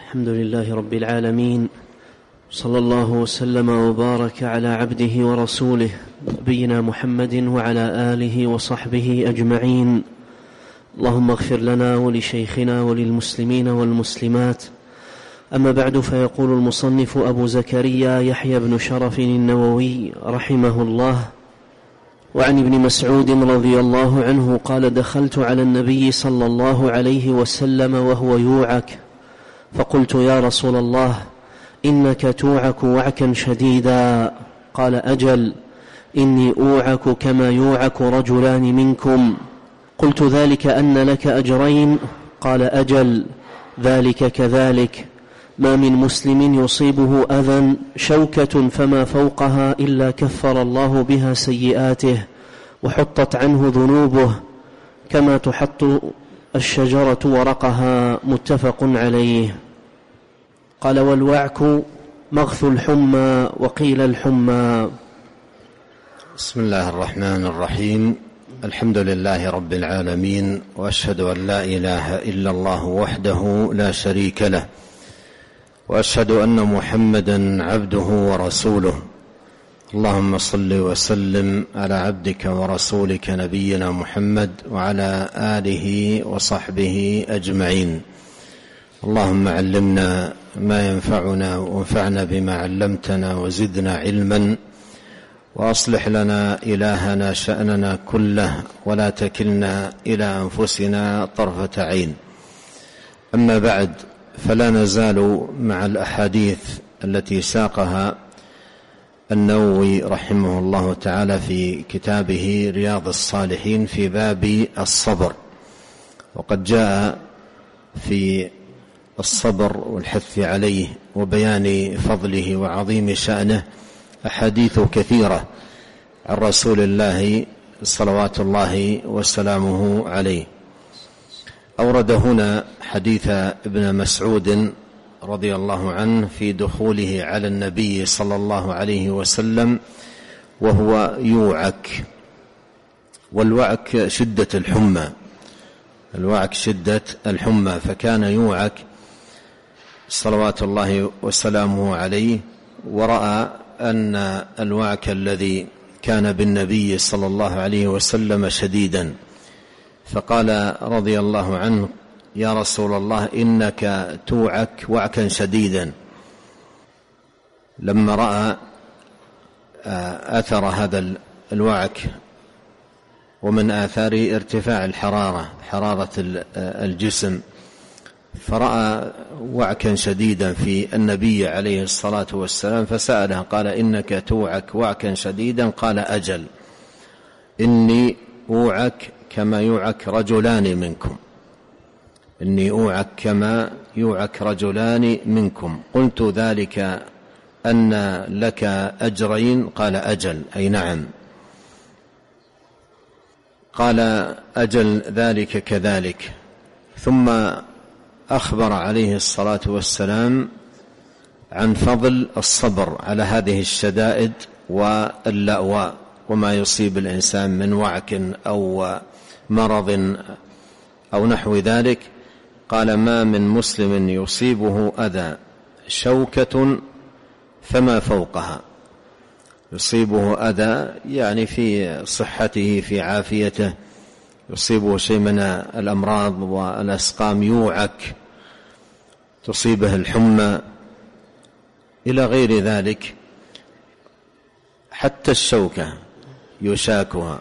الحمد لله رب العالمين، صلى الله وسلم وبارك على عبده ورسوله نبينا محمد وعلى آله وصحبه أجمعين. اللهم اغفر لنا ولشيخنا وللمسلمين والمسلمات. أما بعد، فيقول المصنف أبو زكريا يحيى بن شرف النووي رحمه الله: وعن ابن مسعود رضي الله عنه قال: دخلت على النبي صلى الله عليه وسلم وهو يوعك، فقلت: يا رسول الله، إنك توعك وعكا شديدا. قال: أجل، إني أوعك كما يوعك رجلان منكم. قلت: ذلك أن لك أجرين؟ قال: أجل، ذلك كذلك. ما من مسلم يصيبه أذى شوكة فما فوقها إلا كفر الله بها سيئاته وحطت عنه ذنوبه كما تحط الشجرة ورقها. متفق عليه. قال: والوعك مغث الحمى، وقيل الحمى. بسم الله الرحمن الرحيم. الحمد لله رب العالمين، وأشهد أن لا إله إلا الله وحده لا شريك له، وأشهد أن محمدا عبده ورسوله. اللهم صل وسلم على عبدك ورسولك نبينا محمد وعلى آله وصحبه أجمعين. اللهم علمنا ما ينفعنا وانفعنا بما علمتنا وزدنا علما، وأصلح لنا إلهنا شأننا كله، ولا تكلنا إلى أنفسنا طرفة عين. أما بعد، فلا نزال مع الأحاديث التي ساقها النووي رحمه الله تعالى في كتابه رياض الصالحين في باب الصبر. وقد جاء في الصبر والحث عليه وبيان فضله وعظيم شأنه أحاديث كثيرة عن رسول الله صلوات الله وسلامه عليه. أورد هنا حديث ابن مسعود رضي الله عنه في دخوله على النبي صلى الله عليه وسلم وهو يوعك. والوعك شدة الحمى، الوعك شدة الحمى، فكان يوعك صلوات الله وسلامه عليه، ورأى أن الوعك الذي كان بالنبي صلى الله عليه وسلم شديدا، فقال رضي الله عنه: يا رسول الله، إنك توعك وعكا شديدا. لما رأى أثر هذا الوعك ومن آثاره ارتفاع الحرارة، حرارة الجسم، فرأى وعكا شديدا في النبي عليه الصلاة والسلام، فسأله قال: إنك توعك وعكا شديدا؟ قال: أجل، إني أوعك كما يوعك رجلان منكم، إني أوعك كما يوعك رجلان منكم. قلت: ذلك أن لك أجرين؟ قال: أجل، أي نعم. قال: أجل، ذلك كذلك. ثم أخبر عليه الصلاة والسلام عن فضل الصبر على هذه الشدائد واللأواء وما يصيب الإنسان من وعك أو مرض أو نحو ذلك. قال: ما من مسلم يصيبه أذى شوكة فما فوقها. يصيبه أذى يعني في صحته، في عافيته، يصيبه شيء من الأمراض والأسقام، يوعك، تصيبه الحمى إلى غير ذلك. حتى الشوكة يشاكها،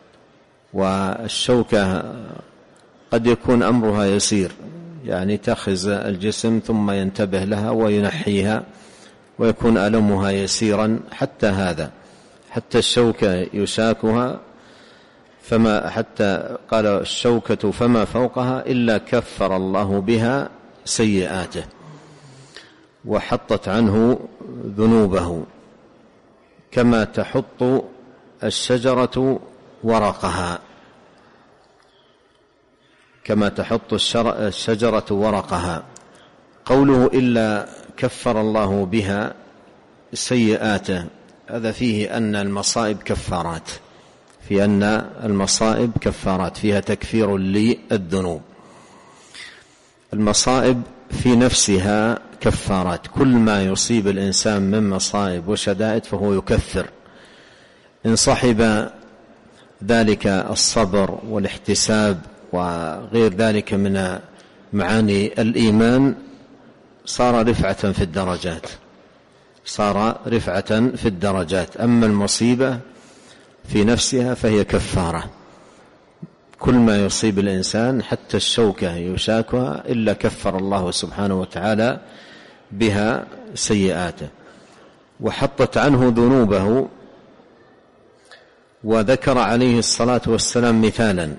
والشوكة قد يكون أمرها يسير، يعني تأخذ الجسم ثم ينتبه لها وينحيها ويكون ألمها يسيرا. حتى هذا، حتى الشوكة يشاكها، فما حتى قال: الشوكة فما فوقها إلا كفر الله بها سيئاته وحطت عنه ذنوبه كما تحط الشجرة ورقها، كما تحط الشجرة ورقها. قوله إلا كفر الله بها سيئاته، هذا فيه أن المصائب كفارات، في أن المصائب كفارات، فيها تكفير للذنوب. المصائب في نفسها كفارات. كل ما يصيب الإنسان من مصائب وشدائد فهو يكفر. إن صحب ذلك الصبر والاحتساب وغير ذلك من معاني الإيمان صار رفعة في الدرجات، صار رفعة في الدرجات. أما المصيبة في نفسها فهي كفارة. كل ما يصيب الإنسان حتى الشوكة يشاكها إلا كفر الله سبحانه وتعالى بها سيئاته وحطت عنه ذنوبه. وذكر عليه الصلاة والسلام مثالا،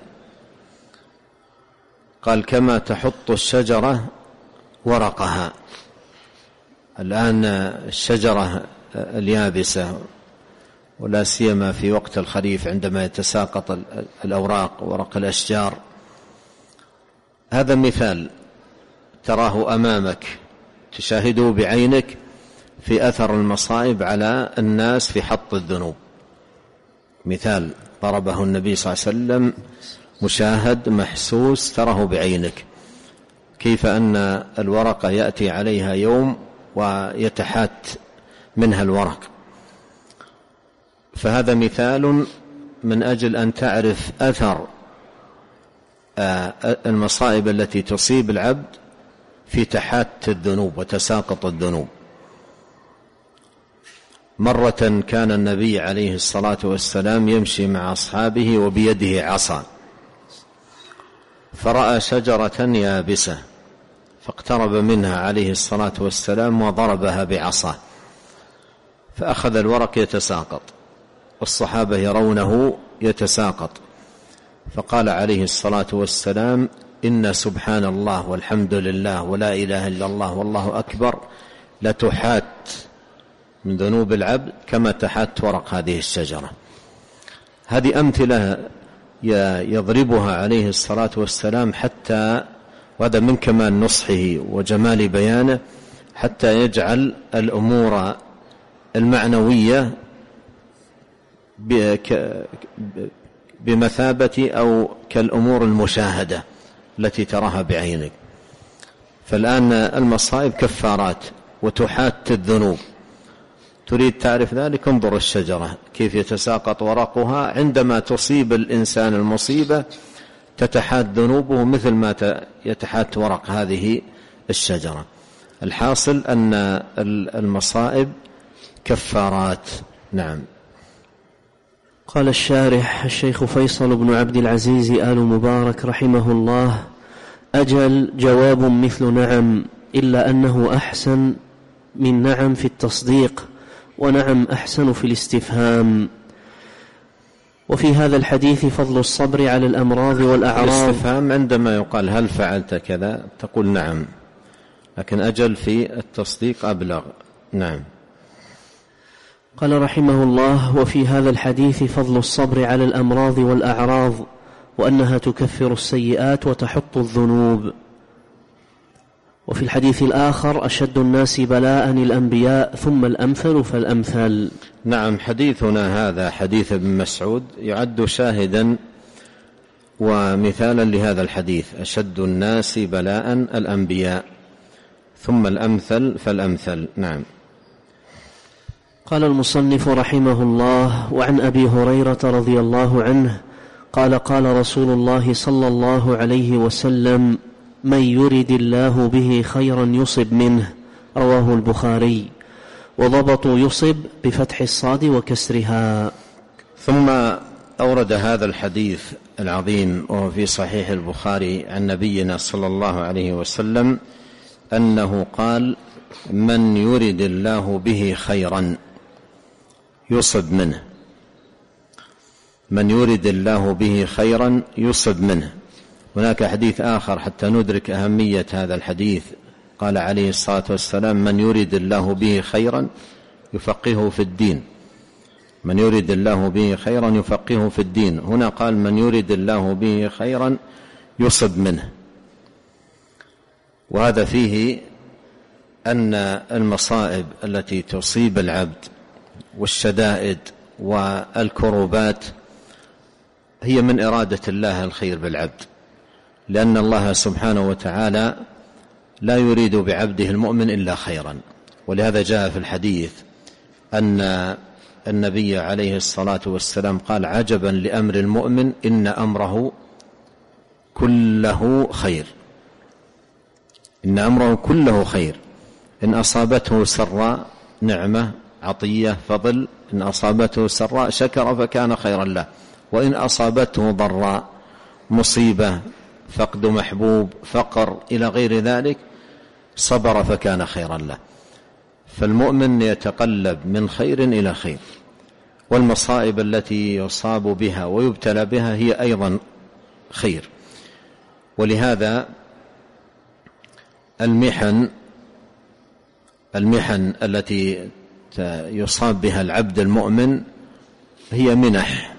قال: كما تحط الشجرة ورقها. الآن الشجرة اليابسة ولا سيما في وقت الخريف عندما يتساقط الأوراق ورق الأشجار، هذا مثال تراه أمامك تشاهده بعينك في أثر المصائب على الناس في حط الذنوب. مثال ضربه النبي صلى الله عليه وسلم مشاهد محسوس تراه بعينك، كيف أن الورقة يأتي عليها يوم ويتحات منها الورق. فهذا مثال من أجل أن تعرف أثر المصائب التي تصيب العبد في تحات الذنوب وتساقط الذنوب. مرة كان النبي عليه الصلاة والسلام يمشي مع أصحابه وبيده عصا، فرأى شجرة يابسة فاقترب منها عليه الصلاة والسلام وضربها بعصاه، فأخذ الورق يتساقط والصحابة يرونه يتساقط، فقال عليه الصلاة والسلام: إن سبحان الله والحمد لله ولا إله إلا الله والله أكبر لتحات من ذنوب العبد كما تحات ورق هذه الشجرة. هذه أمثلة يضربها عليه الصلاة والسلام حتى، وهذا من كمال نصحه وجمال بيانه، حتى يجعل الأمور المعنوية بمثابة أو كالأمور المشاهدة التي تراها بعينك. فالآن المصائب كفارات وتحات الذنوب. تريد تعرف ذلك؟ انظر الشجرة كيف يتساقط ورقها، عندما تصيب الإنسان المصيبة تتحات ذنوبه مثل ما يتحات ورق هذه الشجرة. الحاصل أن المصائب كفارات. نعم. قال الشارح الشيخ فيصل بن عبد العزيز آل مبارك رحمه الله: أجل جواب مثل نعم، إلا أنه أحسن من نعم في التصديق، ونعم أحسن في الاستفهام. وفي هذا الحديث فضل الصبر على الأمراض والأعراض. الاستفهام عندما يقال هل فعلت كذا تقول نعم، لكن أجل في التصديق أبلغ. نعم. قال رحمه الله: وفي هذا الحديث فضل الصبر على الأمراض والأعراض، وأنها تكفر السيئات وتحط الذنوب. وفي الحديث الآخر: أشد الناس بلاء الأنبياء ثم الأمثل فالأمثل. نعم. حديثنا هذا حديث ابن مسعود يعد شاهدا ومثالا لهذا الحديث: أشد الناس بلاء الأنبياء ثم الأمثل فالأمثل. نعم. قال المصنف رحمه الله: وعن أبي هريرة رضي الله عنه قال: قال رسول الله صلى الله عليه وسلم: من يرد الله به خيرا يصب منه. رواه البخاري. وضبط يصب بفتح الصاد وكسرها. ثم أورد هذا الحديث العظيم وهو في صحيح البخاري عن نبينا صلى الله عليه وسلم أنه قال: من يرد الله به خيرا يصب منه. من يرد الله به خيرا يصب منه. هناك حديث آخر حتى ندرك أهمية هذا الحديث، قال عليه الصلاة والسلام: من يرد الله به خيرا يفقهه في الدين. من يرد الله به خيرا يفقهه في الدين. هنا قال: من يرد الله به خيرا يصب منه. وهذا فيه أن المصائب التي تصيب العبد والشدائد والكروبات هي من إرادة الله الخير بالعبد، لأن الله سبحانه وتعالى لا يريد بعبده المؤمن إلا خيرا. ولهذا جاء في الحديث أن النبي عليه الصلاة والسلام قال: عجبا لأمر المؤمن إن أمره كله خير، إن أمره كله خير، إن أصابته سراء نعمة عطية فضل، إن أصابته سراء شكر فكان خيرا له، وإن أصابته ضراء مصيبة فقد محبوب فقر إلى غير ذلك صبر فكان خيرا له. فالمؤمن يتقلب من خير إلى خير، والمصائب التي يصاب بها ويبتلى بها هي أيضا خير. ولهذا المحن التي يصاب بها العبد المؤمن هي منح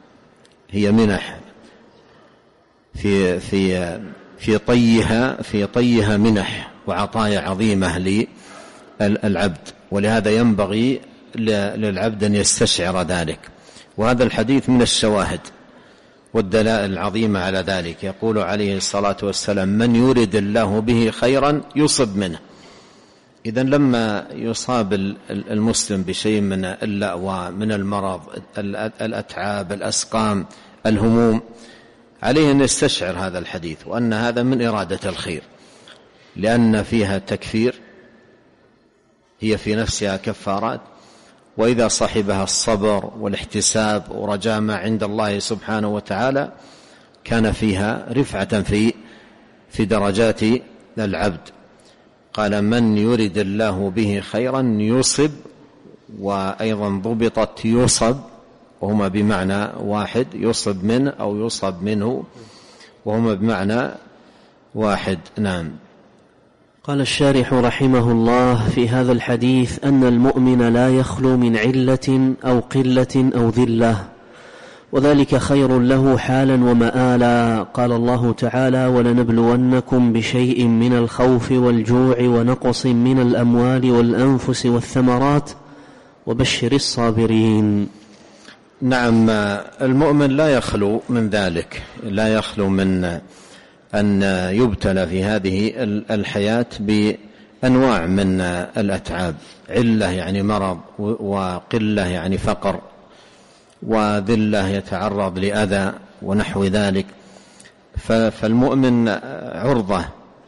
في طيها منح وعطايا عظيمة للعبد. ولهذا ينبغي للعبد أن يستشعر ذلك. وهذا الحديث من الشواهد والدلائل العظيمة على ذلك. يقول عليه الصلاة والسلام: من يرد الله به خيرا يصب منه. إذن لما يصاب المسلم بشيء من اللأوى، من المرض، الأتعاب، الأسقام، الهموم، عليه أن يستشعر هذا الحديث وأن هذا من إرادة الخير، لأن فيها تكفير، هي في نفسها كفارات، وإذا صحبها الصبر والاحتساب ورجاء ما عند الله سبحانه وتعالى كان فيها رفعة في درجات العبد. قال: من يرد الله به خيرا يصب، وأيضا ضبطت يصب، وهما بمعنى واحد، يصب منه أو يصب منه، وهما بمعنى واحد. نعم. قال الشارح رحمه الله في هذا الحديث أن المؤمن لا يخلو من علة أو قلة أو ذلة، وذلك خير له حالا ومآلا. قال الله تعالى: ولنبلونكم بشيء من الخوف والجوع ونقص من الأموال والأنفس والثمرات وبشر الصابرين. نعم، المؤمن لا يخلو من ذلك، لا يخلو من أن يبتلى في هذه الحياة بأنواع من الأتعاب. علة يعني مرض، وقلة يعني فقر، وذلة يتعرض لأذى ونحو ذلك. فالمؤمن عرضة.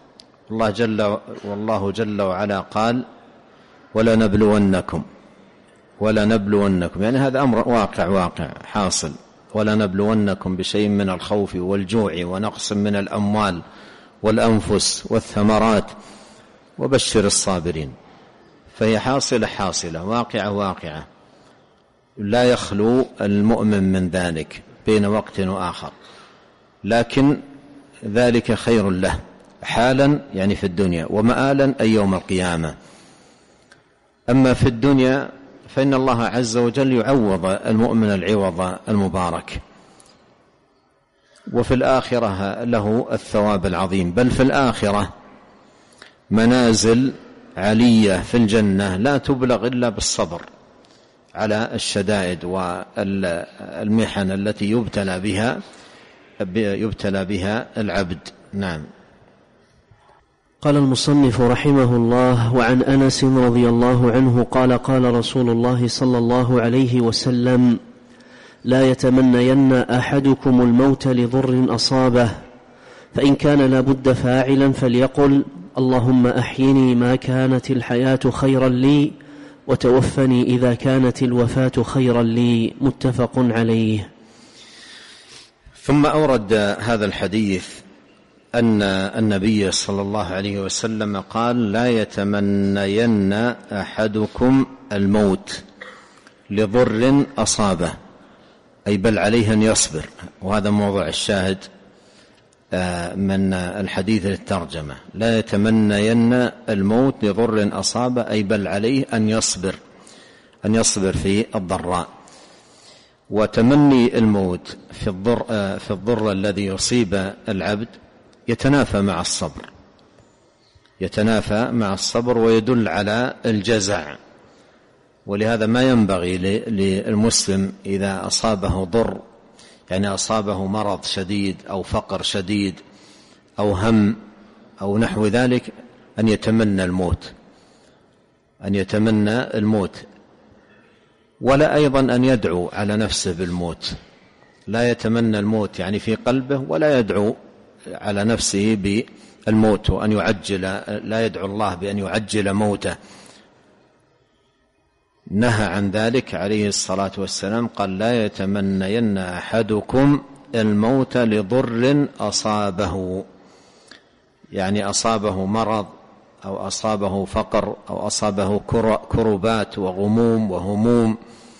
والله جل وعلا قال: ولنبلونكم يعني هذا أمر واقع حاصل. ولنبلونكم بشيء من الخوف والجوع ونقص من الأموال والأنفس والثمرات وبشر الصابرين. فهي حاصلة واقعة، لا يخلو المؤمن من ذلك بين وقت وآخر، لكن ذلك خير له حالا يعني في الدنيا، ومآلا أي يوم القيامة. أما في الدنيا فإن الله عز وجل يعوض المؤمن العوض المبارك، وفي الآخرة له الثواب العظيم. بل في الآخرة منازل علية في الجنة لا تبلغ إلا بالصبر على الشدائد والمحن التي يبتلى بها العبد. نعم. قال المصنف رحمه الله: وعن أنس رضي الله عنه قال: قال رسول الله صلى الله عليه وسلم: لا يتمنين أحدكم الموت لضر أصابه، فإن كان لابد فاعلا فليقل: اللهم أحيني ما كانت الحياة خيرا لي، وتوفني إذا كانت الوفاة خيرا لي. متفق عليه. ثم أورد هذا الحديث أن النبي صلى الله عليه وسلم قال: لا يتمنين أحدكم الموت لضر أصابه، أي بل عليه أن يصبر. وهذا موضوع الشاهد من الحديث للترجمة. لا يتمنين الموت لضر أصابه، أي بل عليه أن يصبر في الضراء. وتمني الموت في الضر الذي يصيب العبد يتنافى مع الصبر ويدل على الجزع. ولهذا ما ينبغي للمسلم إذا أصابه ضر، يعني أصابه مرض شديد أو فقر شديد أو هم أو نحو ذلك، أن يتمنى الموت، ولا أيضا أن يدعو على نفسه بالموت. لا يتمنى الموت يعني في قلبه، ولا يدعو على نفسه بالموت وأن يعجل، لا يدعو الله بأن يعجل موته. نهى عن ذلك عليه الصلاة والسلام، قال: لا يتمنين أحدكم الموت لضر أصابه، يعني أصابه مرض أو أصابه فقر أو أصابه كربات وغموم وهموم،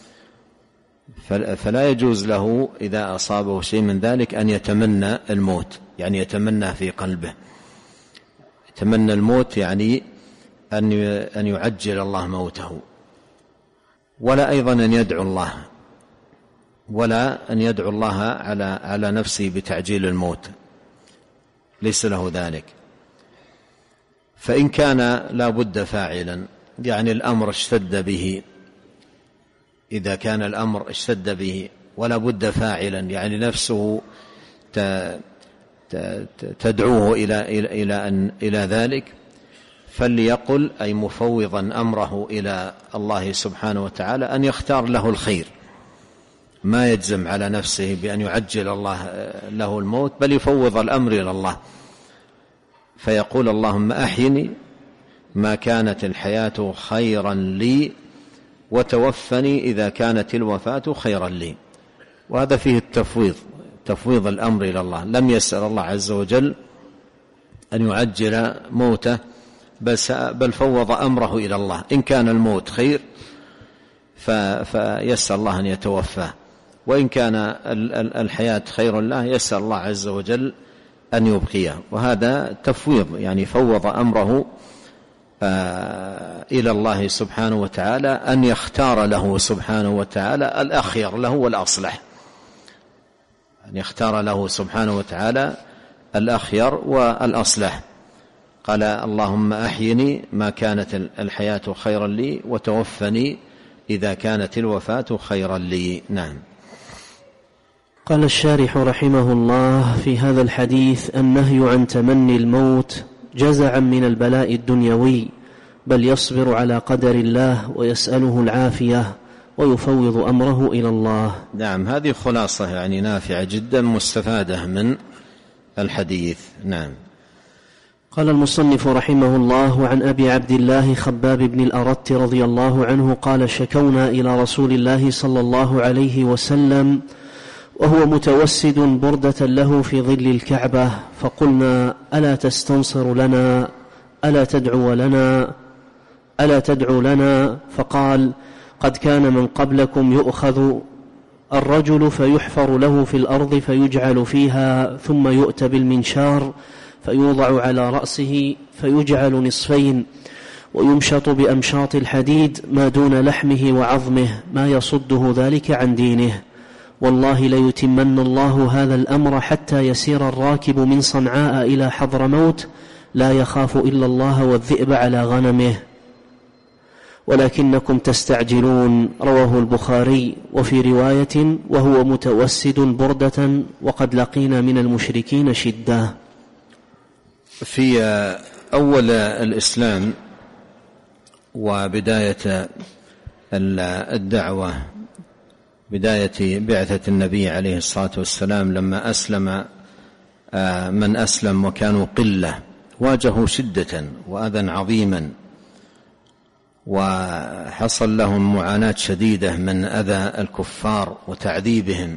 فلا يجوز له إذا أصابه شيء من ذلك أن يتمنى الموت، يعني يتمنى في قلبه. يتمنى الموت يعني أن يعجل الله موته، ولا أيضا أن يدعو الله على نفسه بتعجيل الموت، ليس له ذلك. فإن كان لا بد فاعلا، يعني الأمر اشتد به، إذا كان الأمر اشتد به ولا بد فاعلا، يعني نفسه تدعوه إلى ذلك، فليقل، أي مفوضا أمره إلى الله سبحانه وتعالى، أن يختار له الخير، ما يجزم على نفسه بأن يعجل الله له الموت، بل يفوض الأمر إلى الله، فيقول: اللهم أحيني ما كانت الحياة خيرا لي، وتوفني إذا كانت الوفاة خيرا لي. وهذا فيه تفويض الأمر إلى الله، لم يسأل الله عز وجل أن يعجل موته، بل فوض أمره إلى الله. إن كان الموت خير فيسأل الله أن يتوفاه، وإن كان الحياة خير له يسأل الله عز وجل أن يبقيه. وهذا تفويض، يعني فوض أمره إلى الله سبحانه وتعالى، أن يختار له سبحانه وتعالى الأخير له والأصلح، أن يختار له سبحانه وتعالى الأخير والأصلح. قال: اللهم أحيني ما كانت الحياة خيرا لي، وتوفني إذا كانت الوفاة خيرا لي. نعم. قال الشارح رحمه الله: في هذا الحديث النهي عن تمني الموت جزعا من البلاء الدنيوي، بل يصبر على قدر الله ويسأله العافية ويفوض أمره إلى الله. نعم، هذه خلاصة يعني نافعة جدا مستفادة من الحديث. نعم. قال المصنف رحمه الله: عن أبي عبد الله خباب بن الأرت رضي الله عنه قال: شكونا إلى رسول الله صلى الله عليه وسلم وهو متوسد بردة له في ظل الكعبة، فقلنا: ألا تستنصر لنا؟ ألا تدعو لنا؟ فقال: قد كان من قبلكم يؤخذ الرجل فيحفر له في الأرض فيجعل فيها، ثم يؤتى بالمنشار فيوضع على رأسه فيجعل نصفين، ويمشط بأمشاط الحديد ما دون لحمه وعظمه، ما يصده ذلك عن دينه. والله ليتمن الله هذا الأمر حتى يسير الراكب من صنعاء إلى حضرموت لا يخاف إلا الله والذئب على غنمه، ولكنكم تستعجلون. رواه البخاري. وفي رواية: وهو متوسد بردة وقد لقينا من المشركين شدة. في أول الإسلام وبداية الدعوة، بداية بعثة النبي عليه الصلاة والسلام، لما أسلم من أسلم وكانوا قلة، واجهوا شدة وأذى عظيما، وحصل لهم معاناة شديدة من أذى الكفار وتعذيبهم.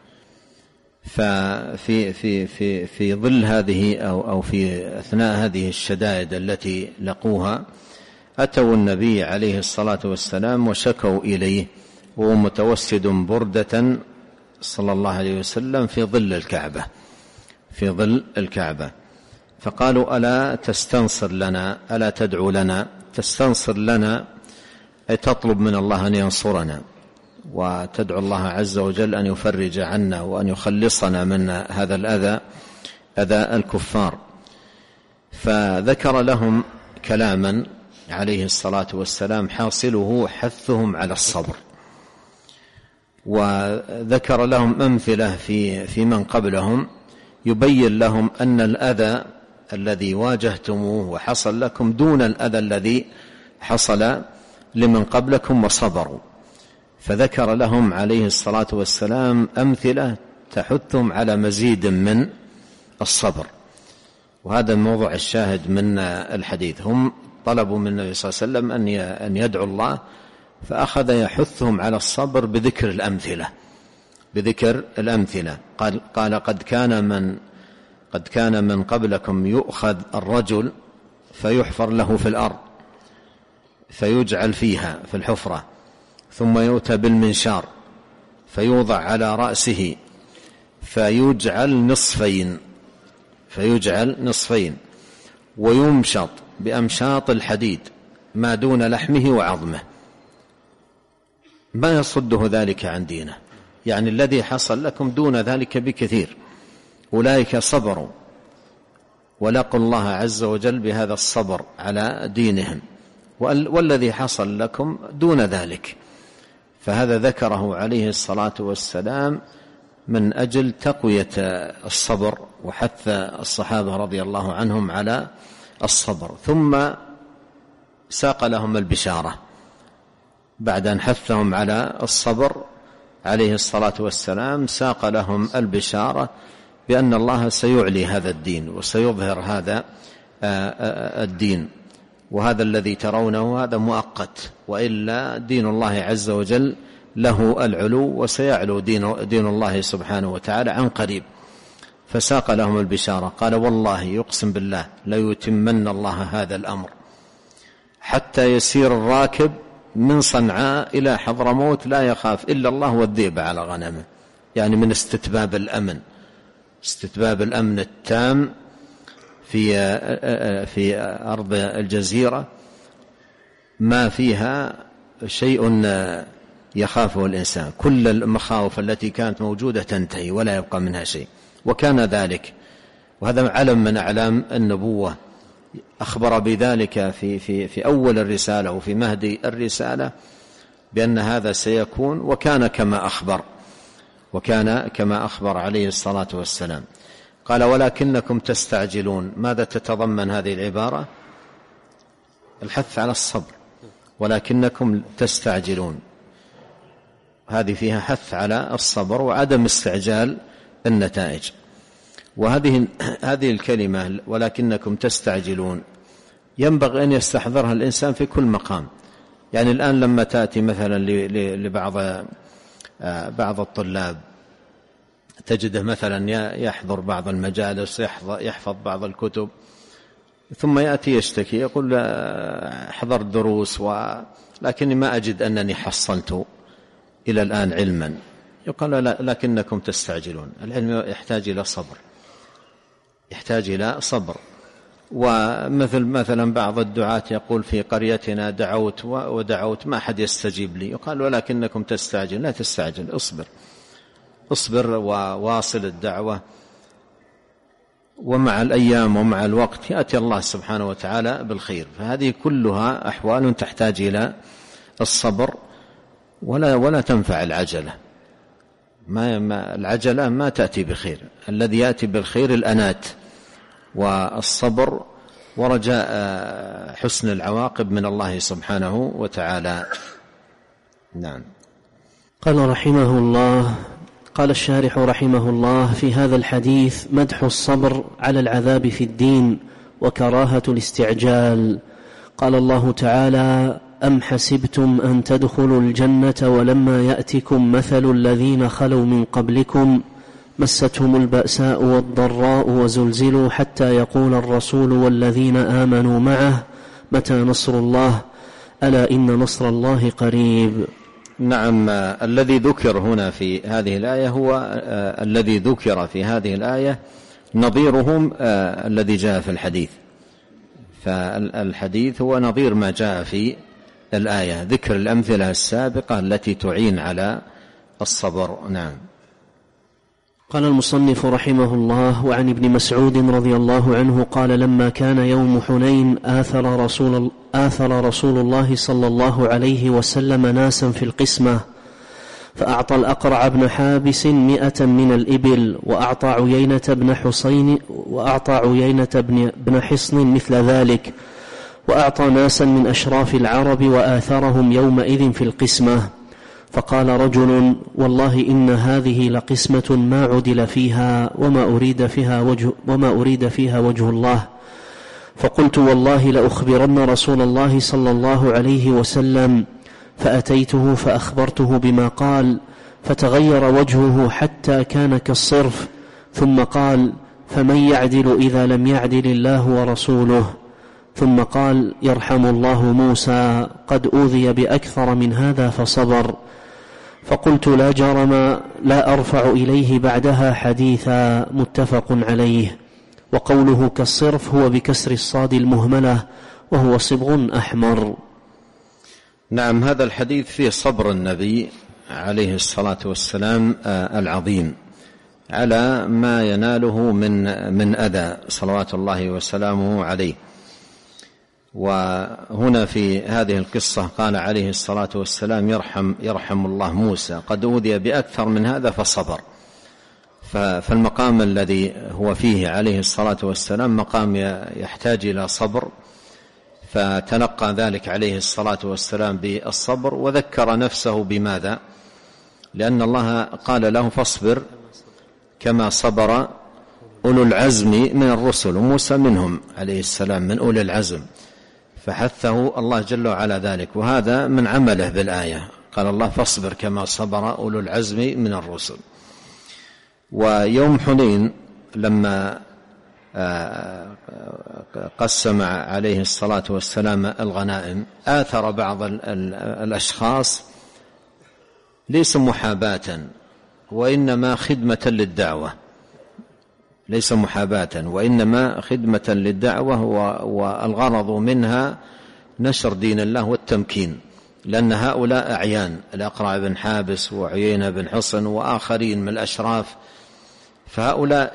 ففي في في في ظل هذه أو في أثناء هذه الشدائد التي لقوها، أتوا النبي عليه الصلاة والسلام وشكوا إليه، وهو متوسد بردة صلى الله عليه وسلم في ظل الكعبة، فقالوا: ألا تستنصر لنا؟ ألا تدعو لنا؟ تستنصر لنا أي تطلب من الله أن ينصرنا، وتدعو الله عز وجل أن يفرج عنا وأن يخلصنا من هذا الأذى، أذى الكفار. فذكر لهم كلاما عليه الصلاة والسلام حاصله حثهم على الصبر، وذكر لهم أمثلة في من قبلهم يبين لهم أن الأذى الذي واجهتموه وحصل لكم دون الأذى الذي حصل لمن قبلكم وصبروا. فذكر لهم عليه الصلاة والسلام أمثلة تحثهم على مزيد من الصبر، وهذا موضوع الشاهد من الحديث. هم طلبوا من النبي صلى الله عليه وسلم أن يدعوا الله، فأخذ يحثهم على الصبر بذكر الأمثلة. قال قد كان من قبلكم يؤخذ الرجل فيحفر له في الأرض فيجعل فيها في الحفرة، ثم يؤتى بالمنشار فيوضع على رأسه فيجعل نصفين ويمشط بأمشاط الحديد ما دون لحمه وعظمه، ما يصده ذلك عن دينه. يعني الذي حصل لكم دون ذلك بكثير، أولئك صبروا ولقوا الله عز وجل بهذا الصبر على دينهم، والذي حصل لكم دون ذلك. فهذا ذكره عليه الصلاة والسلام من أجل تقوية الصبر وحث الصحابة رضي الله عنهم على الصبر. ثم ساق لهم البشارة بعد أن حثهم على الصبر عليه الصلاة والسلام، ساق لهم البشارة بأن الله سيعلي هذا الدين وسيظهر هذا الدين، وهذا الذي ترونه هذا مؤقت، وإلا دين الله عز وجل له العلو وسيعلو دين الله سبحانه وتعالى عن قريب. فساق لهم البشارة، قال والله يقسم بالله ليتمن الله هذا الأمر حتى يسير الراكب من صنعاء إلى حضرموت لا يخاف إلا الله والذئب على غنمه. يعني من استتباب الأمن التام في أرض الجزيرة، ما فيها شيء يخافه الإنسان، كل المخاوف التي كانت موجودة تنتهي ولا يبقى منها شيء. وكان ذلك، وهذا علم من أعلام النبوة، أخبر بذلك في أول الرسالة وفي مهد الرسالة بأن هذا سيكون، وكان كما أخبر عليه الصلاة والسلام. قال ولكنكم تستعجلون. ماذا تتضمن هذه العبارة؟ الحث على الصبر. ولكنكم تستعجلون، هذه فيها حث على الصبر وعدم استعجال النتائج. وهذه الكلمة ولكنكم تستعجلون ينبغي أن يستحضرها الإنسان في كل مقام. يعني الآن لما تأتي مثلا بعض الطلاب تجده مثلا يحضر بعض المجالس، يحفظ بعض الكتب، ثم يأتي يشتكي يقول حضرت دروس لكني ما أجد أنني حصلت إلى الآن علما. يقال لكنكم تستعجلون. العلم يحتاج إلى صبر. مثلا بعض الدعاة يقول في قريتنا دعوت ودعوت ما أحد يستجيب لي، يقال ولكنكم تستعجل. لا تستعجل، اصبر وواصل الدعوة، ومع الأيام ومع الوقت يأتي الله سبحانه وتعالى بالخير. فهذه كلها أحوال تحتاج إلى الصبر، ولا تنفع العجلة. العجلة ما تأتي بخير. الذي يأتي بالخير الأنات والصبر ورجاء حسن العواقب من الله سبحانه وتعالى. نعم. قال الشارح رحمه الله في هذا الحديث مدح الصبر على العذاب في الدين وكراهة الاستعجال. قال الله تعالى: أم حسبتم أن تدخلوا الجنة ولما يأتكم مثل الذين خلوا من قبلكم مستهم البأساء والضراء وزلزلوا حتى يقول الرسول والذين آمنوا معه متى نصر الله ألا إن نصر الله قريب. نعم. الذي ذكر هنا في هذه الآية هو الذي ذكر في هذه الآية نظيرهم الذي جاء في الحديث. فالحديث هو نظير ما جاء في الآية، ذكر الأمثلة السابقة التي تعين على الصبر. نعم. قال المصنف رحمه الله: وعن ابن مسعود رضي الله عنه قال: لما كان يوم حنين آثر رسول الله صلى الله عليه وسلم ناسا في القسمة، فأعطى الأقرع بن حابس 100 من الإبل، وأعطى عيينة بن حصن مثل ذلك، وأعطى ناسا من أشراف العرب وآثرهم يومئذ في القسمة. فقال رجل: والله إن هذه لقسمة ما عدل فيها وما أريد فيها وجه الله. فقلت: والله لأخبرن رسول الله صلى الله عليه وسلم. فأتيته فأخبرته بما قال، فتغير وجهه حتى كان كالصرف، ثم قال: فمن يعدل إذا لم يعدل الله ورسوله؟ ثم قال: يرحم الله موسى، قد أوذي بأكثر من هذا فصبر. فقلت: لا جرم لا أرفع إليه بعدها حديثا. متفق عليه. وقوله كالصرف هو بكسر الصاد المهملة، وهو صبغ أحمر. نعم، هذا الحديث فيه صبر النبي عليه الصلاة والسلام العظيم على ما يناله من أذى صلوات الله وسلامه عليه. وهنا في هذه القصة قال عليه الصلاة والسلام: يرحم الله موسى، قد أوذي بأكثر من هذا فصبر. فالمقام الذي هو فيه عليه الصلاة والسلام مقام يحتاج إلى صبر، فتلقى ذلك عليه الصلاة والسلام بالصبر، وذكر نفسه بماذا؟ لأن الله قال له: فاصبر كما صبر أولو العزم من الرسل، وموسى منهم عليه السلام من أولي العزم، فحثه الله جل وعلا ذلك. وهذا من عمله بالآية، قال الله: فاصبر كما صبر أولو العزم من الرسل. ويوم حنين لما قسم عليه الصلاة والسلام الغنائم، آثر بعض الأشخاص ليس محاباة وإنما خدمة للدعوة، ليس محاباة وإنما خدمة للدعوة، والغرض منها نشر دين الله والتمكين، لأن هؤلاء أعيان، الأقرع بن حابس وعيينة بن حصن وآخرين من الأشراف، فهؤلاء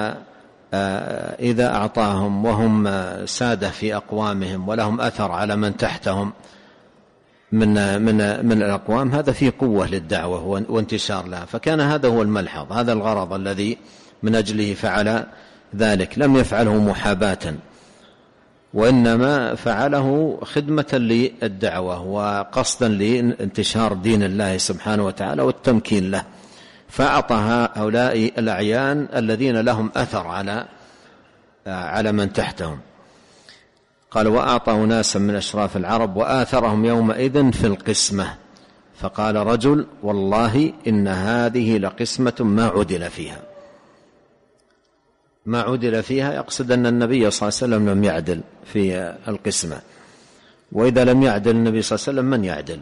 إذا أعطاهم وهم سادة في أقوامهم ولهم أثر على من تحتهم من الأقوام، هذا فيه قوة للدعوة وانتشار لها. فكان هذا هو الملحظ، هذا الغرض الذي من أجله فعل ذلك، لم يفعله محاباة وإنما فعله خدمة للدعوة وقصدا لانتشار دين الله سبحانه وتعالى والتمكين له. فأعطى هؤلاء الأعيان الذين لهم أثر على من تحتهم. قال: وأعطى ناسا من أشراف العرب وآثرهم يومئذ في القسمة. فقال رجل: والله إن هذه لقسمة ما عدل فيها. ما عدل فيها يقصد أن النبي صلى الله عليه وسلم لم يعدل في القسمة، وإذا لم يعدل النبي صلى الله عليه وسلم من يعدل؟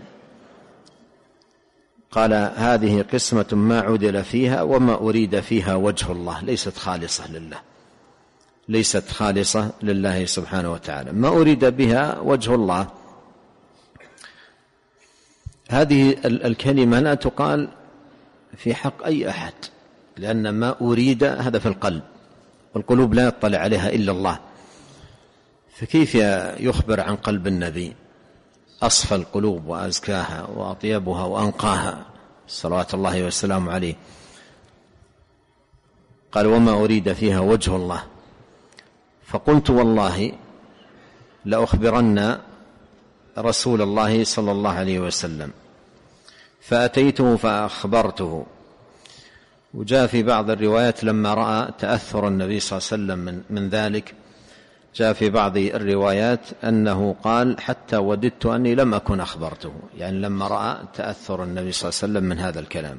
قال: هذه قسمة ما عدل فيها وما أريد فيها وجه الله، ليست خالصة لله، ليست خالصة لله سبحانه وتعالى، ما أريد بها وجه الله. هذه الكلمة لا تقال في حق أي أحد، لأن ما أريد هذا في القلب، والقلوب لا يطلع عليها إلا الله، فكيف يخبر عن قلب النبي أصفى القلوب وأزكاها وأطيبها وأنقاها صلوات الله والسلام عليه؟ قال: وما أريد فيها وجه الله. فقلت: والله لأخبرن رسول الله صلى الله عليه وسلم. فأتيته فأخبرته. وجاء في بعض الروايات لما رأى تأثر النبي صلى الله عليه وسلم من ذلك، جاء في بعض الروايات أنه قال: حتى وددت أني لم أكن أخبرته، يعني لما رأى تأثر النبي صلى الله عليه وسلم من هذا الكلام.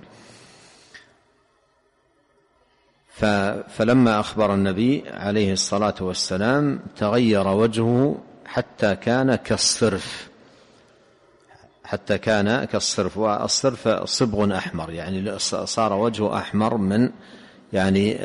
فلما أخبر النبي عليه الصلاة والسلام تغير وجهه حتى كان كالصرف، حتى كان كالصرف، والصرف صبغ أحمر، يعني صار وجهه أحمر من يعني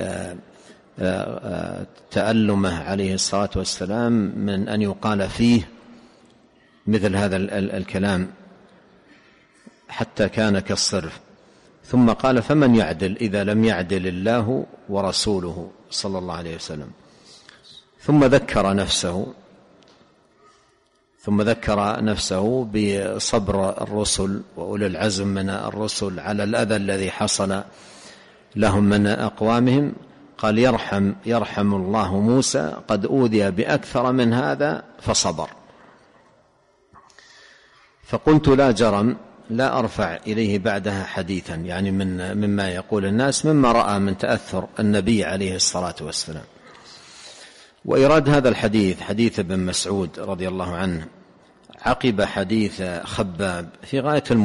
تألمه عليه الصلاة والسلام من أن يقال فيه مثل هذا الكلام، حتى كان كالصرف. ثم قال: فمن يعدل إذا لم يعدل الله ورسوله صلى الله عليه وسلم. ثم ذكر نفسه ثم ذكر نفسه بصبر الرسل وأولي العزم من الرسل على الأذى الذي حصل لهم من أقوامهم. قال يرحم الله موسى قد أوذي بأكثر من هذا فصبر. فقلت لا جرم لا أرفع إليه بعدها حديثا، يعني مما يقول الناس مما رأى من تأثر النبي عليه الصلاة والسلام. وإيراد هذا الحديث حديث ابن مسعود رضي الله عنه عقب حديث خباب في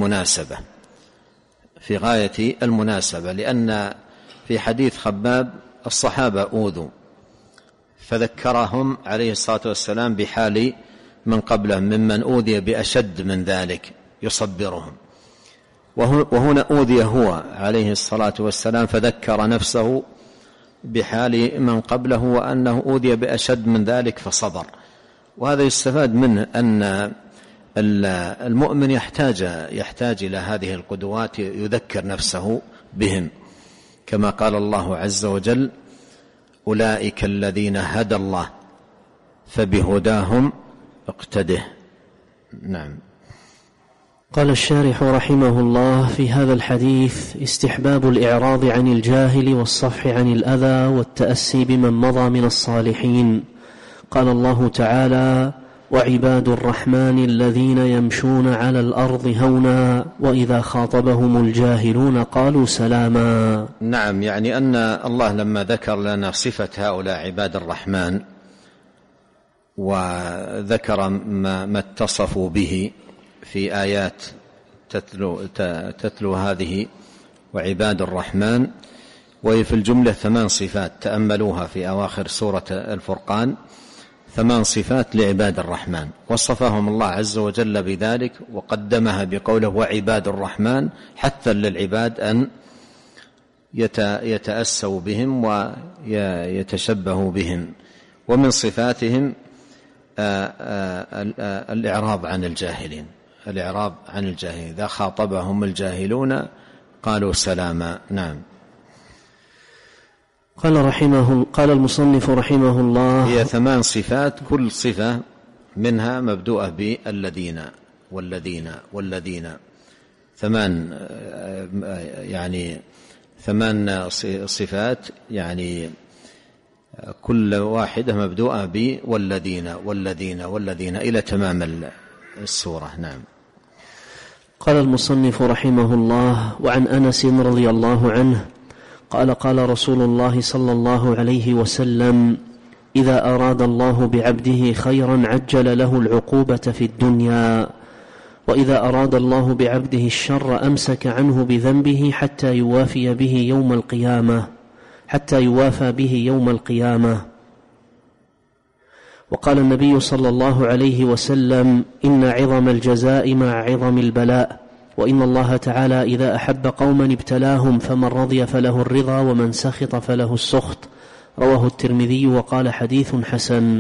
غاية المناسبة، لأن في حديث خباب الصحابة أوذوا فذكرهم عليه الصلاة والسلام بحال من قبلهم ممن أوذي بأشد من ذلك يصبرهم، وهنا أوذي هو عليه الصلاة والسلام فذكر نفسه بحال من قبله وأنه أوذي بأشد من ذلك فصبر. وهذا يستفاد منه أن المؤمن يحتاج إلى هذه القدوات يذكر نفسه بهم، كما قال الله عز وجل أولئك الذين هدى الله فبهداهم اقتده. نعم. قال الشارح رحمه الله في هذا الحديث استحباب الإعراض عن الجاهل والصفح عن الأذى والتأسي بمن مضى من الصالحين. قال الله تعالى وعباد الرحمن الذين يمشون على الأرض هونا وإذا خاطبهم الجاهلون قالوا سلاما. نعم، يعني أن الله لما ذكر لنا صفة هؤلاء عباد الرحمن وذكر ما اتصفوا به في آيات تتلو هذه وعباد الرحمن، وهي في الجملة 8 صفات تأملوها في أواخر سورة الفرقان، 8 صفات لعباد الرحمن وصفهم الله عز وجل بذلك وقدمها بقوله وعباد الرحمن حتى للعباد أن يتأسوا بهم ويتشبهوا بهم. ومن صفاتهم الإعراض عن الجاهلين إذا خاطبهم الجاهلون قالوا سلاما. نعم. قال المصنف رحمه الله هي 8 صفات، كل صفة منها مبدوءة بالذين والذين 8 صفات، يعني كل واحدة مبدوءة والذين إلى تمام السورة. نعم. قال المصنف رحمه الله وعن أنس رضي الله عنه قال رسول الله صلى الله عليه وسلم إذا أراد الله بعبده خيرا عجل له العقوبة في الدنيا، وإذا أراد الله بعبده الشر أمسك عنه بذنبه حتى يوافى به يوم القيامة. وقال النبي صلى الله عليه وسلم إن عظم الجزاء مع عظم البلاء، وإن الله تعالى إذا أحب قوما ابتلاهم فمن رضي فله الرضا ومن سخط فله السخط. رواه الترمذي وقال حديث حسن.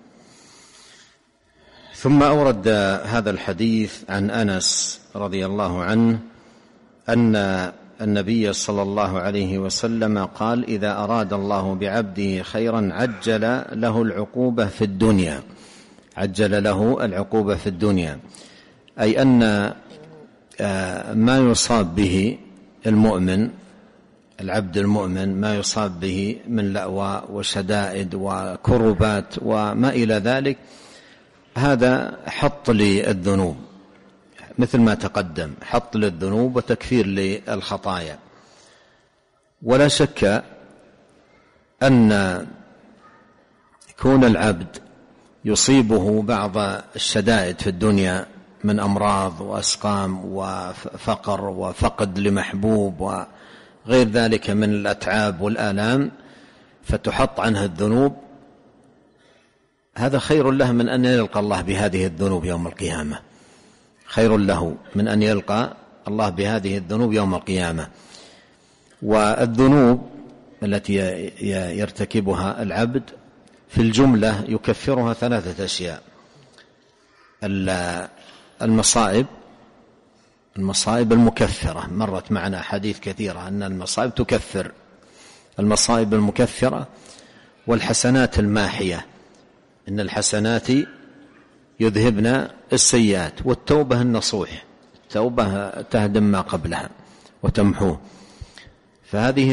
ثم أورد هذا الحديث عن أنس رضي الله عنه أن النبي صلى الله عليه وسلم قال إذا أراد الله بعبده خيرا عجل له العقوبة في الدنيا، أي أن ما يصاب به العبد المؤمن ما يصاب به من لأواء وشدائد وكربات وما إلى ذلك، هذا حط للذنوب مثل ما تقدم، حط للذنوب وتكفير للخطايا. ولا شك أن كون العبد يصيبه بعض الشدائد في الدنيا من أمراض وأسقام وفقر وفقد لمحبوب وغير ذلك من الأتعاب والآلام فتحط عنه الذنوب، هذا خير له من أن يلقى الله بهذه الذنوب يوم القيامة، خير له من أن يلقى الله بهذه الذنوب يوم القيامة. والذنوب التي يرتكبها العبد في الجملة يكفرها 3 أشياء: المصائب المكفرة، مرت معنا حديث كثيرة أن المصائب تكفر، المصائب المكفرة، والحسنات الماحية، إن الحسنات يذهبن السيئات. والتوبة النصوح، التوبة تهدم ما قبلها وتمحوه. فهذه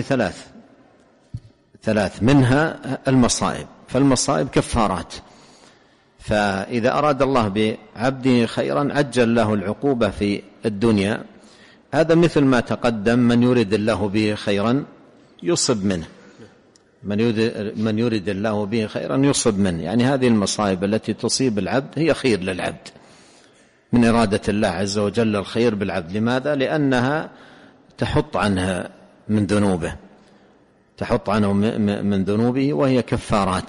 ثلاث منها المصائب، فالمصائب كفارات. فإذا أراد الله بعبده خيرا عجل له العقوبة في الدنيا. هذا مثل ما تقدم: من يريد الله به خيرا يصب منه، من يريد الله به خيرا يصب منه. يعني هذه المصائب التي تصيب العبد هي خير للعبد من إرادة الله عز وجل الخير بالعبد. لماذا؟ لأنها تحط عنها من ذنوبه، تحط عنه من ذنوبه، وهي كفارات.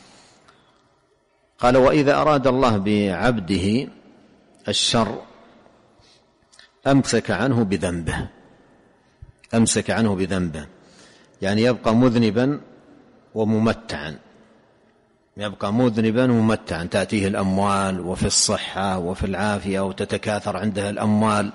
قال: وإذا أراد الله بعبده الشر أمسك عنه بذنبه، أمسك عنه بذنبه، يعني يبقى مذنبا وممتعا، يبقى مذنبا وممتعا، تأتيه الأموال وفي الصحة وفي العافية وتتكاثر عنده الأموال،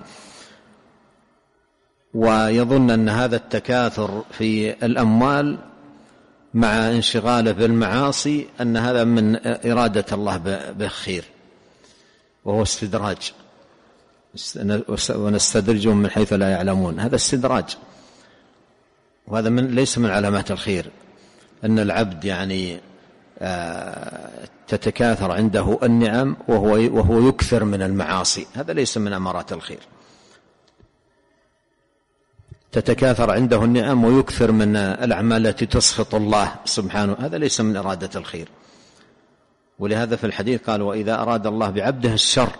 ويظن أن هذا التكاثر في الأموال مع انشغاله بالمعاصي أن هذا من إرادة الله بالخير، وهو استدراج. ونستدرجهم من حيث لا يعلمون، هذا استدراج، وهذا ليس من علامات الخير. أن العبد يعني تتكاثر عنده النعم وهو يكثر من المعاصي، هذا ليس من أمارات الخير. تتكاثر عنده النعم ويكثر من الأعمال التي تسخط الله سبحانه، هذا ليس من إرادة الخير. ولهذا في الحديث قال: وإذا أراد الله بعبده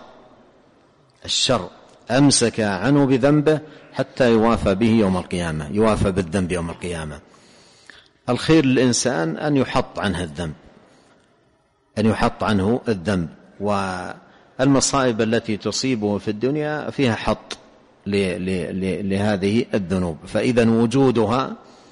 الشر أمسك عنه بذنبه حتى يوافى به يوم القيامة، يوافى بالذنب يوم القيامة. الخير للإنسان أن يحط عنه الذنب، أن يحط عنه الذنب. والمصائب التي تصيبه في الدنيا فيها حط لهذه الذنوب. فإذا وجودها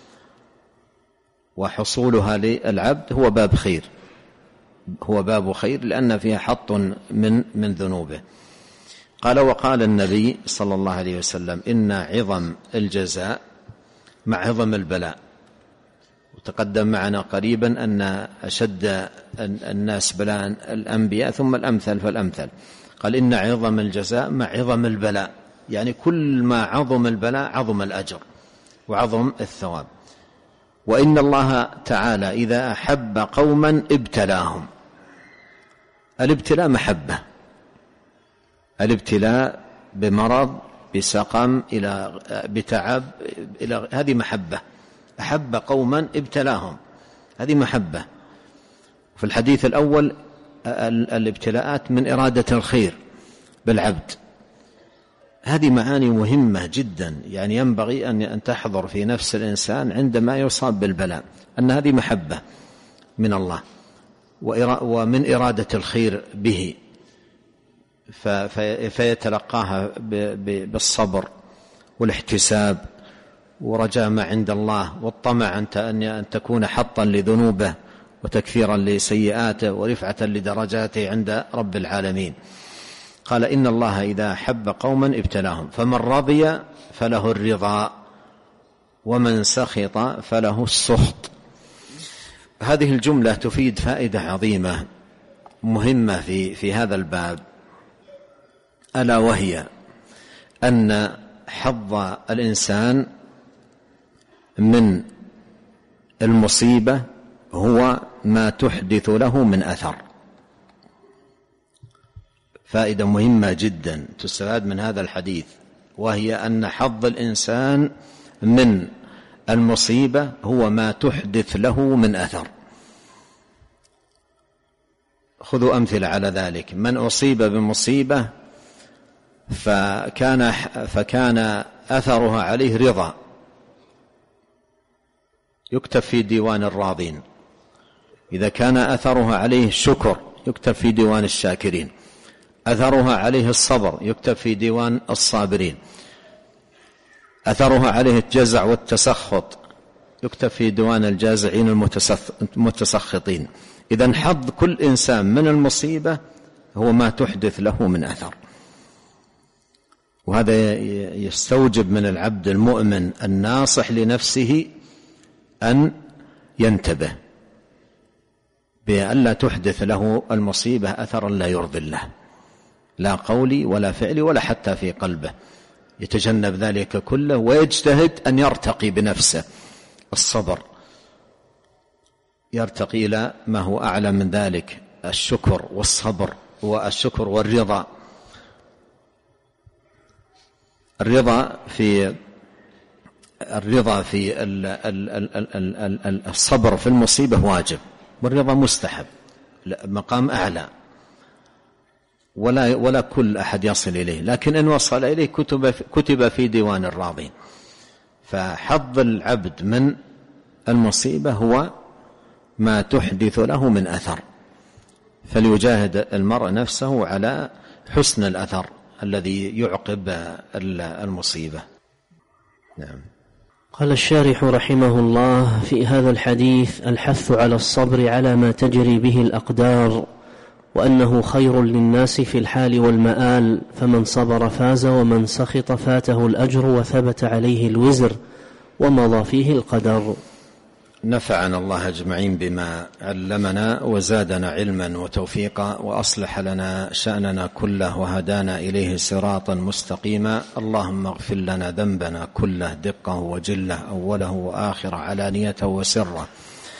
وحصولها للعبد هو باب خير، هو باب خير، لأن فيها حط من ذنوبه. قال: وقال النبي صلى الله عليه وسلم: إن عظم الجزاء مع عظم البلاء. وتقدم معنا قريبا أن أشد الناس بلاء الأنبياء ثم الأمثل فالأمثل. قال: إن عظم الجزاء مع عظم البلاء، يعني كل ما عظم البلاء عظم الأجر وعظم الثواب. وإن الله تعالى إذا أحب قوما ابتلاهم. الابتلاء محبة، الابتلاء بمرض، بسقم، بتعب، هذه محبة. أحب قوما ابتلاهم، هذه محبة. في الحديث الأول الابتلاءات من إرادة الخير بالعبد. هذه معاني مهمة جدا، يعني ينبغي أن تحضر في نفس الإنسان عندما يصاب بالبلاء، أن هذه محبة من الله ومن إرادة الخير به، فيتلقاها بالصبر والاحتساب ورجاء ما عند الله، والطمع أن تكون حطا لذنوبه وتكفيرا لسيئاته ورفعة لدرجاته عند رب العالمين. قال: إن الله إذا أحب قوما ابتلاهم، فمن رضي فله الرضا ومن سخط فله السخط. هذه الجملة تفيد فائدة عظيمة مهمة في هذا الباب، ألا وهي أن حظ الإنسان من المصيبة هو ما تحدث له من أثر. فائدة مهمة جدا تستفاد من هذا الحديث، وهي أن حظ الإنسان من المصيبة هو ما تحدث له من أثر. خذوا أمثلة على ذلك. من أصيب بمصيبة فكان أثرها عليه رضا، يكتب في ديوان الراضين. إذا كان أثرها عليه شكر يكتب في ديوان الشاكرين. أثرها عليه الصبر يكتب في ديوان الصابرين. أثرها عليه الجزع والتسخط يكتب في ديوان الجازعين المتسخطين. إذن حظ كل إنسان من المصيبة هو ما تحدث له من أثر. وهذا يستوجب من العبد المؤمن الناصح لنفسه أن ينتبه، بأن لا تحدث له المصيبة أثرا لا يرضي الله، لا قولي ولا فعلي ولا حتى في قلبه، يتجنب ذلك كله ويجتهد أن يرتقي بنفسه. الصبر يرتقي إلى ما هو أعلى من ذلك، الشكر والصبر والشكر والرضا. الرضا في الصبر في المصيبة واجب، والرضا مستحب، مقام أعلى ولا كل أحد يصل إليه، لكن إن وصل إليه كتب في ديوان الراضين. فحظ العبد من المصيبة هو ما تحدث له من أثر، فليجاهد المرء نفسه على حسن الأثر الذي يعقب المصيبة. نعم. قال الشارح رحمه الله في هذا الحديث الحث على الصبر على ما تجري به الأقدار، وأنه خير للناس في الحال والمآل، فمن صبر فاز ومن سخط فاته الأجر وثبت عليه الوزر ومضى فيه القدر. نفعنا الله أجمعين بما علمنا وزادنا علما وتوفيقا، وأصلح لنا شأننا كله وهدانا إليه صراطا مستقيما. اللهم اغفر لنا ذنبنا كله دقه وجله، أوله وآخره، علانيته وسره.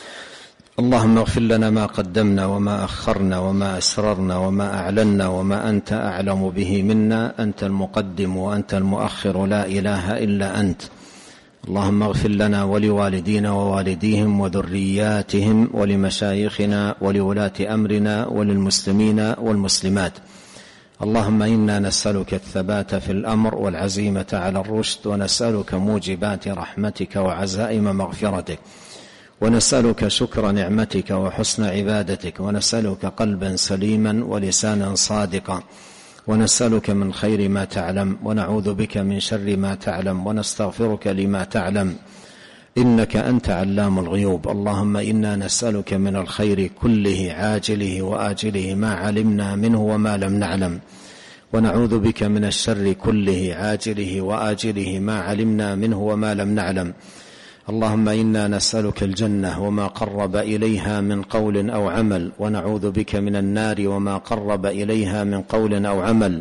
اللهم اغفر لنا ما قدمنا وما أخرنا وما أسررنا وما أعلنا وما أنت أعلم به منا، أنت المقدم وأنت المؤخر، لا إله إلا أنت. اللهم اغفر لنا ولوالدينا ووالديهم وذرياتهم ولمشايخنا ولولاة أمرنا وللمسلمين والمسلمات. اللهم إنا نسألك الثبات في الأمر والعزيمة على الرشد، ونسألك موجبات رحمتك وعزائم مغفرتك، ونسألك شكر نعمتك وحسن عبادتك، ونسألك قلبا سليما ولسانا صادقا، ونسألك من خير ما تعلم، ونعوذ بك من شر ما تعلم، ونستغفرك لما تعلم، إنك أنت علام الغيوب. اللهم إنا نسألك من الخير كله عاجله وآجله ما علمنا منه وما لم نعلم، ونعوذ بك من الشر كله عاجله وآجله ما علمنا منه وما لم نعلم. اللهم إنا نسألك الجنة وما قرب إليها من قول أو عمل، ونعوذ بك من النار وما قرب إليها من قول أو عمل.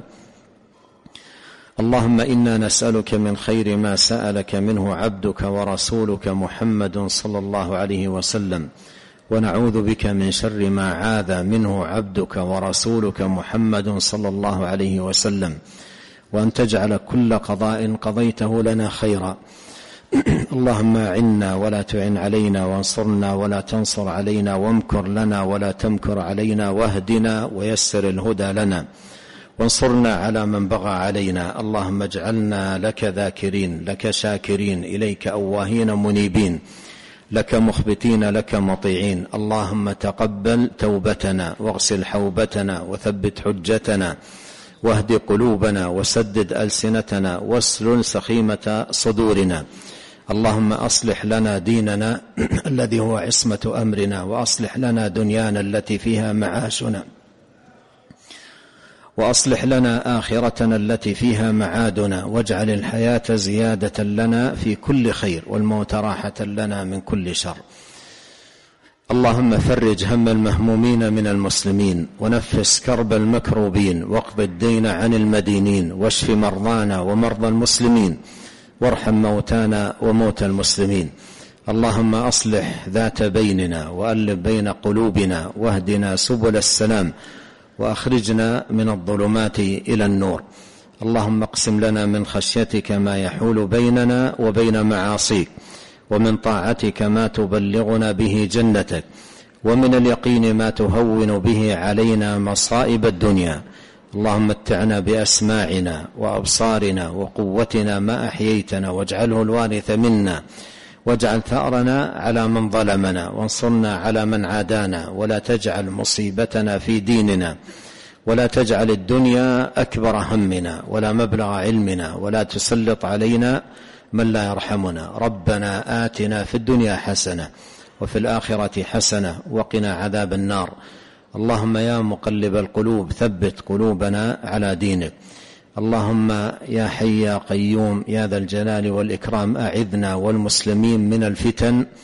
اللهم إنا نسألك من خير ما سألك منه عبدك ورسولك محمد صلى الله عليه وسلم، ونعوذ بك من شر ما عاذ منه عبدك ورسولك محمد صلى الله عليه وسلم، وأن تجعل كل قضاء قضيته لنا خيرا. اللهم أعنا ولا تعن علينا، وانصرنا ولا تنصر علينا، وامكر لنا ولا تمكر علينا، واهدنا ويسر الهدى لنا، وانصرنا على من بغى علينا. اللهم اجعلنا لك ذاكرين، لك شاكرين، إليك أواهين منيبين، لك مخبتين، لك مطيعين. اللهم تقبل توبتنا، واغسل حوبتنا، وثبت حجتنا، واهد قلوبنا، وسدد ألسنتنا، واسلل سخيمة صدورنا. اللهم أصلح لنا ديننا الذي هو عصمة أمرنا، وأصلح لنا دنيانا التي فيها معاشنا، وأصلح لنا آخرتنا التي فيها معادنا، واجعل الحياة زيادة لنا في كل خير، والموت راحة لنا من كل شر. اللهم فرج هم المهمومين من المسلمين، ونفس كرب المكروبين، واقض الدين عن المدينين، واشف مرضانا ومرضى المسلمين، وارحم موتانا وموتى المسلمين. اللهم أصلح ذات بيننا، وألف بين قلوبنا، واهدنا سبل السلام، وأخرجنا من الظلمات إلى النور. اللهم اقسم لنا من خشيتك ما يحول بيننا وبين معاصيك، ومن طاعتك ما تبلغنا به جنتك، ومن اليقين ما تهون به علينا مصائب الدنيا. اللهم متعنا بأسماعنا وأبصارنا وقوتنا ما أحييتنا، واجعله الوارث منا، واجعل ثأرنا على من ظلمنا، وانصرنا على من عادانا، ولا تجعل مصيبتنا في ديننا، ولا تجعل الدنيا أكبر همنا ولا مبلغ علمنا، ولا تسلط علينا من لا يرحمنا. ربنا آتنا في الدنيا حسنة وفي الآخرة حسنة وقنا عذاب النار. اللهم يا مقلب القلوب ثبت قلوبنا على دينك. اللهم يا حي يا قيوم يا ذا الجلال والإكرام أعذنا والمسلمين من الفتن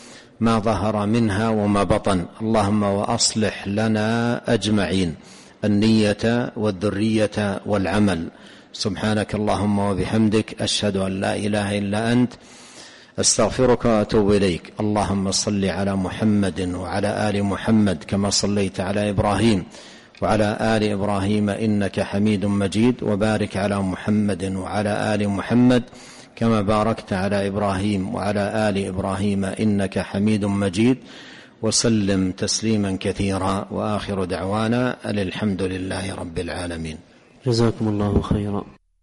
ما ظهر منها وما بطن. اللهم وأصلح لنا أجمعين النية والذرية والعمل. سبحانك اللهم وبحمدك، أشهد أن لا إله إلا أنت، أستغفرك وأتوب إليك. اللهم صل على محمد وعلى آل محمد كما صليت على إبراهيم وعلى آل إبراهيم إنك حميد مجيد، وبارك على محمد وعلى آل محمد كما باركت على إبراهيم وعلى آل إبراهيم إنك حميد مجيد، وسلم تسليما كثيرا. وآخر دعوانا أن الحمد لله رب العالمين. جزاكم الله خيرا.